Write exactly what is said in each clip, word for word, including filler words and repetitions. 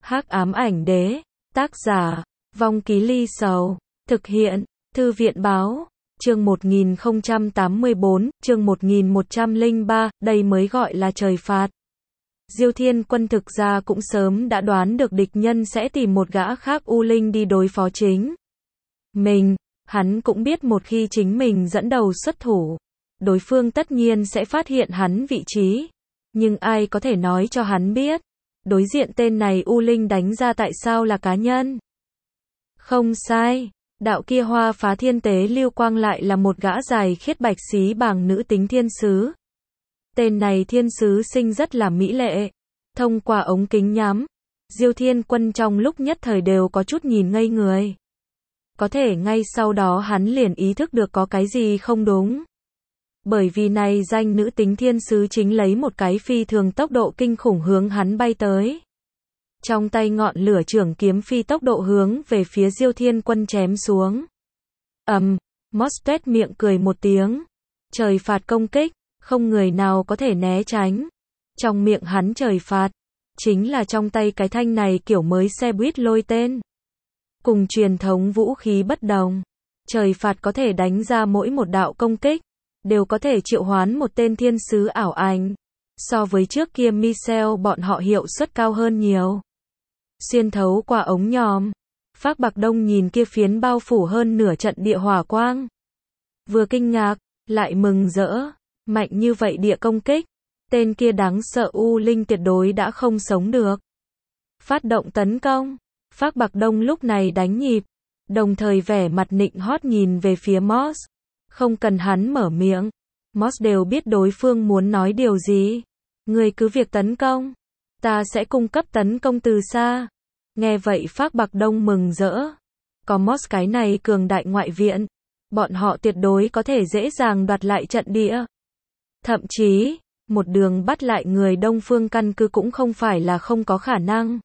Hắc ám ảnh đế, tác giả, Vong Ký Ly Sầu, thực hiện, Thư viện báo, chương một nghìn không trăm tám mươi bốn, chương một nghìn một trăm lẻ ba, đây mới gọi là trời phạt. Diêu Thiên Quân thực ra cũng sớm đã đoán được địch nhân sẽ tìm một gã khác U Linh đi đối phó chính mình, hắn cũng biết một khi chính mình dẫn đầu xuất thủ, đối phương tất nhiên sẽ phát hiện hắn vị trí, nhưng ai có thể nói cho hắn biết, đối diện tên này U Linh đánh ra tại sao là cá nhân. Không sai, đạo kia hoa phá thiên tế lưu quang lại là một gã dài khiết bạch xí bàng nữ tính thiên sứ. Tên này thiên sứ sinh rất là mỹ lệ. Thông qua ống kính nhắm, Diêu Thiên Quân trong lúc nhất thời đều có chút nhìn ngây người. Có thể ngay sau đó hắn liền ý thức được có cái gì không đúng. Bởi vì này danh nữ tính thiên sứ chính lấy một cái phi thường tốc độ kinh khủng hướng hắn bay tới. Trong tay ngọn lửa trưởng kiếm phi tốc độ hướng về phía Diêu Thiên Quân chém xuống. Ầm, um, Moss tuét miệng cười một tiếng. Trời phạt công kích, không người nào có thể né tránh. Trong miệng hắn trời phạt, chính là trong tay cái thanh này kiểu mới xe buýt lôi tên. Cùng truyền thống vũ khí bất đồng, trời phạt có thể đánh ra mỗi một đạo công kích, đều có thể triệu hoán một tên thiên sứ ảo ảnh. So với trước kia Michel bọn họ hiệu suất cao hơn nhiều. Xuyên thấu qua ống nhòm, Phác Bạc Đông nhìn kia phiến bao phủ hơn nửa trận địa hỏa quang. Vừa kinh ngạc, lại mừng rỡ, mạnh như vậy địa công kích. Tên kia đáng sợ U Linh tuyệt đối đã không sống được. Phát động tấn công. Phác Bạc Đông lúc này đánh nhịp, đồng thời vẻ mặt nịnh hót nhìn về phía Moss. Không cần hắn mở miệng, Moss đều biết đối phương muốn nói điều gì. Người cứ việc tấn công, ta sẽ cung cấp tấn công từ xa. Nghe vậy Phác Bạc Đông mừng rỡ. Có Moss cái này cường đại ngoại viện, bọn họ tuyệt đối có thể dễ dàng đoạt lại trận địa. Thậm chí, một đường bắt lại người Đông Phương căn cứ cũng không phải là không có khả năng.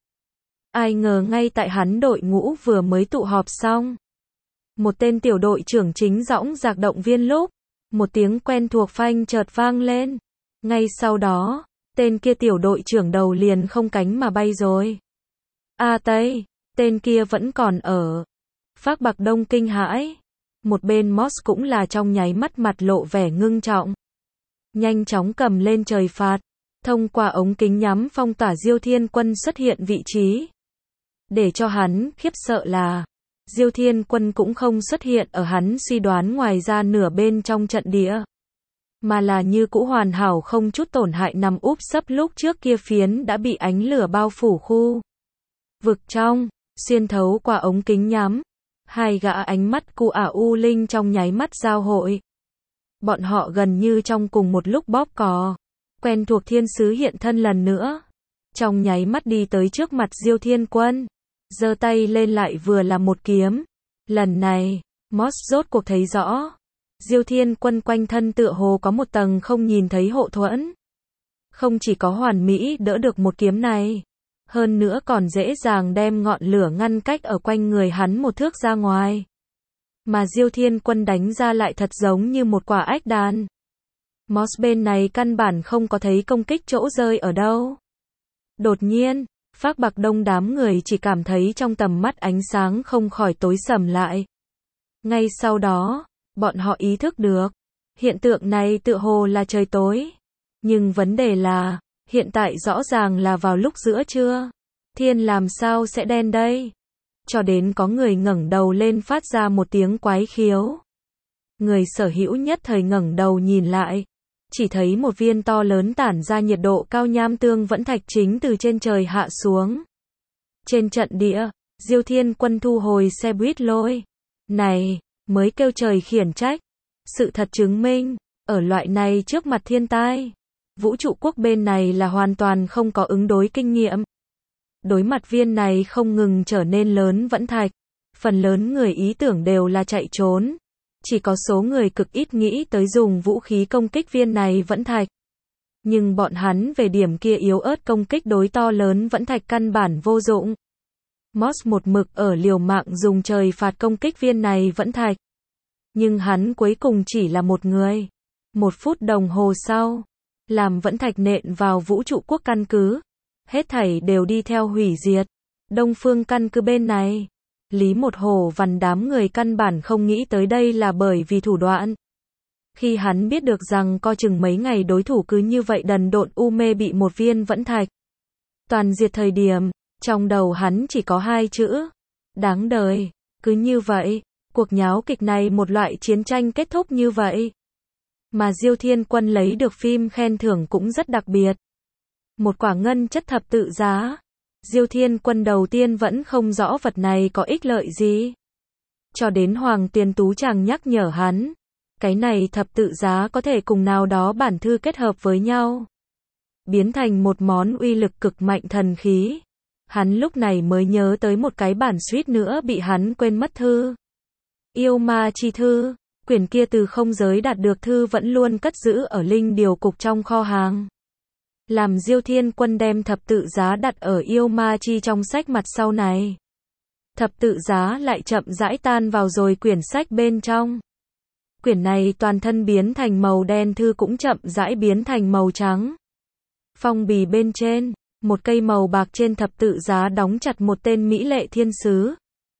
Ai ngờ ngay tại hắn đội ngũ vừa mới tụ họp xong, một tên tiểu đội trưởng chính dõng dạc động viên lúc, một tiếng quen thuộc phanh chợt vang lên. Ngay sau đó, tên kia tiểu đội trưởng đầu liền không cánh mà bay rồi. A Tây, tên kia vẫn còn ở. Phác Bạc Đông kinh hãi. Một bên Moss cũng là trong nháy mắt mặt lộ vẻ ngưng trọng. Nhanh chóng cầm lên trời phạt, thông qua ống kính nhắm phong tỏa Diêu Thiên Quân xuất hiện vị trí. Để cho hắn khiếp sợ là, Diêu Thiên Quân cũng không xuất hiện ở hắn suy đoán ngoài ra nửa bên trong trận địa, mà là như cũ hoàn hảo không chút tổn hại nằm úp sấp lúc trước kia phiến đã bị ánh lửa bao phủ khu vực trong. Xuyên thấu qua ống kính nhắm, hai gã ánh mắt cu ả U Linh trong nháy mắt giao hội. Bọn họ gần như trong cùng một lúc bóp cò. Quen thuộc thiên sứ hiện thân lần nữa. Trong nháy mắt đi tới trước mặt Diêu Thiên Quân. Giơ tay lên lại vừa là một kiếm. Lần này, Moss rốt cuộc thấy rõ. Diêu Thiên Quân quanh thân tựa hồ có một tầng không nhìn thấy hộ thuẫn. Không chỉ có hoàn mỹ đỡ được một kiếm này, hơn nữa còn dễ dàng đem ngọn lửa ngăn cách ở quanh người hắn một thước ra ngoài. Mà Diêu Thiên Quân đánh ra lại thật giống như một quả ách đàn. Moss bên này căn bản không có thấy công kích chỗ rơi ở đâu. Đột nhiên, Phác Bạc Đông đám người chỉ cảm thấy trong tầm mắt ánh sáng không khỏi tối sầm lại. Ngay sau đó, bọn họ ý thức được, hiện tượng này tựa hồ là trời tối. Nhưng vấn đề là, hiện tại rõ ràng là vào lúc giữa trưa. Thiên làm sao sẽ đen đây? Cho đến có người ngẩng đầu lên phát ra một tiếng quái khiếu. Người sở hữu nhất thời ngẩng đầu nhìn lại, chỉ thấy một viên to lớn tản ra nhiệt độ cao nham tương vẫn thạch chính từ trên trời hạ xuống. Trên trận địa, Diêu Thiên Quân thu hồi xe buýt lôi. Này, mới kêu trời khiển trách. Sự thật chứng minh, ở loại này trước mặt thiên tai, vũ trụ quốc bên này là hoàn toàn không có ứng đối kinh nghiệm. Đối mặt viên này không ngừng trở nên lớn vẫn thạch, phần lớn người ý tưởng đều là chạy trốn. Chỉ có số người cực ít nghĩ tới dùng vũ khí công kích viên này vẫn thạch. Nhưng bọn hắn về điểm kia yếu ớt công kích đối to lớn vẫn thạch căn bản vô dụng. Moss một mực ở liều mạng dùng trời phạt công kích viên này vẫn thạch. Nhưng hắn cuối cùng chỉ là một người. Một phút đồng hồ sau, làm vẫn thạch nện vào vũ trụ quốc căn cứ. Hết thảy đều đi theo hủy diệt. Đông Phương căn cứ bên này. Lý Một Hổ vằn đám người căn bản không nghĩ tới đây là bởi vì thủ đoạn. Khi hắn biết được rằng co chừng mấy ngày đối thủ cứ như vậy đần độn u mê bị một viên vẫn thạch toàn diệt thời điểm, trong đầu hắn chỉ có hai chữ. Đáng đời. Cứ như vậy, cuộc nháo kịch này một loại chiến tranh kết thúc như vậy. Mà Diêu Thiên Quân lấy được phim khen thưởng cũng rất đặc biệt. Một quả ngân chất thập tự giá. Diêu Thiên Quân đầu tiên vẫn không rõ vật này có ích lợi gì. Cho đến Hoàng Tuyền Tú chàng nhắc nhở hắn. Cái này thập tự giá có thể cùng nào đó bản thư kết hợp với nhau. Biến thành một món uy lực cực mạnh thần khí. Hắn lúc này mới nhớ tới một cái bản suýt nữa bị hắn quên mất thư. Yêu ma chi thư. Quyển kia từ không giới đạt được thư vẫn luôn cất giữ ở linh điều cục trong kho hàng. Làm Diêu Thiên Quân đem thập tự giá đặt ở yêu ma chi trong sách mặt sau này. Thập tự giá lại chậm rãi tan vào rồi quyển sách bên trong. Quyển này toàn thân biến thành màu đen, thư cũng chậm rãi biến thành màu trắng. Phong bì bên trên, một cây màu bạc trên thập tự giá đóng chặt một tên mỹ lệ thiên sứ.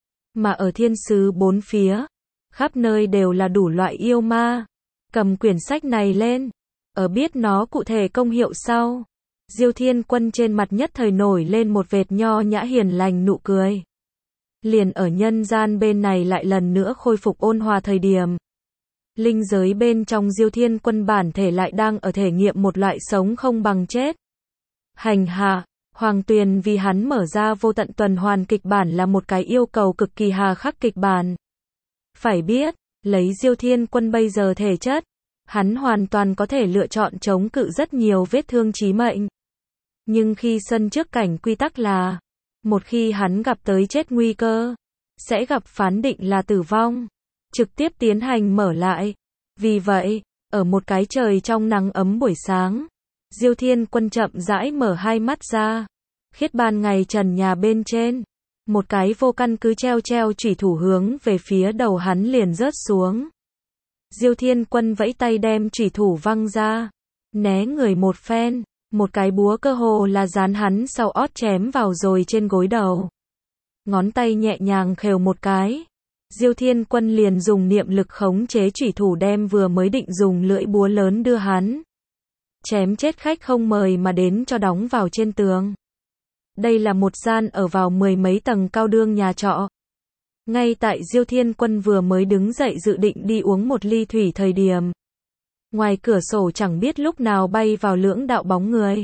Mà ở thiên sứ bốn phía, khắp nơi đều là đủ loại yêu ma. Cầm quyển sách này lên, ở biết nó cụ thể công hiệu sau, Diêu Thiên Quân trên mặt nhất thời nổi lên một vệt nho nhã hiền lành nụ cười. Liền ở nhân gian bên này lại lần nữa khôi phục ôn hòa thời điểm. Linh giới bên trong Diêu Thiên Quân bản thể lại đang ở thể nghiệm một loại sống không bằng chết. Hành hạ, Hoàng Tuyền vì hắn mở ra vô tận tuần hoàn kịch bản là một cái yêu cầu cực kỳ hà khắc kịch bản. Phải biết, lấy Diêu Thiên Quân bây giờ thể chất, hắn hoàn toàn có thể lựa chọn chống cự rất nhiều vết thương chí mệnh. Nhưng khi sân trước cảnh quy tắc là, một khi hắn gặp tới chết nguy cơ, sẽ gặp phán định là tử vong, trực tiếp tiến hành mở lại. Vì vậy, ở một cái trời trong nắng ấm buổi sáng, Diêu Thiên Quân chậm rãi mở hai mắt ra. Khiết ban ngày trần nhà bên trên, một cái vô căn cứ treo treo chủy thủ hướng về phía đầu hắn liền rớt xuống. Diêu Thiên Quân vẫy tay đem chủy thủ văng ra, né người một phen, một cái búa cơ hồ là dán hắn sau ót chém vào rồi trên gối đầu. Ngón tay nhẹ nhàng khều một cái, Diêu Thiên Quân liền dùng niệm lực khống chế chủy thủ đem vừa mới định dùng lưỡi búa lớn đưa hắn chém chết khách không mời mà đến cho đóng vào trên tường. Đây là một gian ở vào mười mấy tầng cao đương nhà trọ. Ngay tại Diêu Thiên Quân vừa mới đứng dậy dự định đi uống một ly thủy thời điểm, ngoài cửa sổ chẳng biết lúc nào bay vào lưỡng đạo bóng người.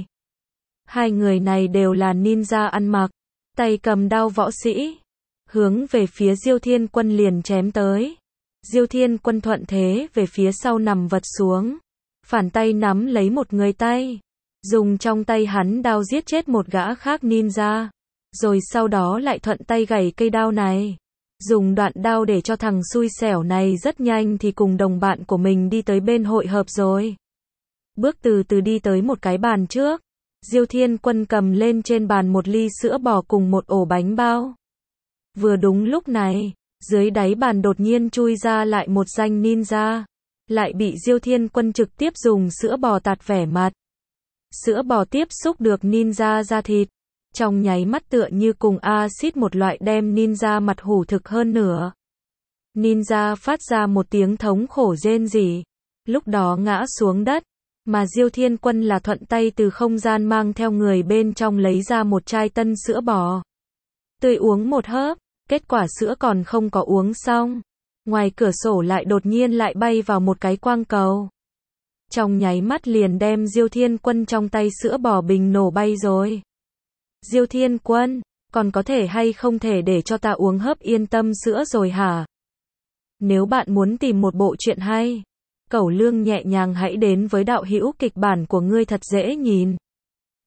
Hai người này đều là ninja ăn mặc, tay cầm đao võ sĩ, hướng về phía Diêu Thiên Quân liền chém tới. Diêu Thiên Quân thuận thế về phía sau nằm vật xuống, phản tay nắm lấy một người tay, dùng trong tay hắn đao giết chết một gã khác ninja, rồi sau đó lại thuận tay gảy cây đao này. Dùng đoạn đao để cho thằng xui xẻo này rất nhanh thì cùng đồng bạn của mình đi tới bên hội hợp rồi. Bước từ từ đi tới một cái bàn trước, Diêu Thiên Quân cầm lên trên bàn một ly sữa bò cùng một ổ bánh bao. Vừa đúng lúc này, dưới đáy bàn đột nhiên chui ra lại một danh ninja, lại bị Diêu Thiên Quân trực tiếp dùng sữa bò tạt vẻ mặt. Sữa bò tiếp xúc được ninja da thịt, trong nháy mắt tựa như cùng axit một loại đem ninja mặt hủ thực hơn nữa. Ninja phát ra một tiếng thống khổ rên rỉ, lúc đó ngã xuống đất, mà Diêu Thiên Quân là thuận tay từ không gian mang theo người bên trong lấy ra một chai tân sữa bò. Tươi uống một hớp, kết quả sữa còn không có uống xong. Ngoài cửa sổ lại đột nhiên lại bay vào một cái quang cầu. Trong nháy mắt liền đem Diêu Thiên Quân trong tay sữa bò bình nổ bay rồi. Diêu Thiên Quân, còn có thể hay không thể để cho ta uống hớp yên tâm sữa rồi hả? Nếu bạn muốn tìm một bộ truyện hay, cẩu lương nhẹ nhàng hãy đến với đạo hữu kịch bản của ngươi thật dễ nhìn.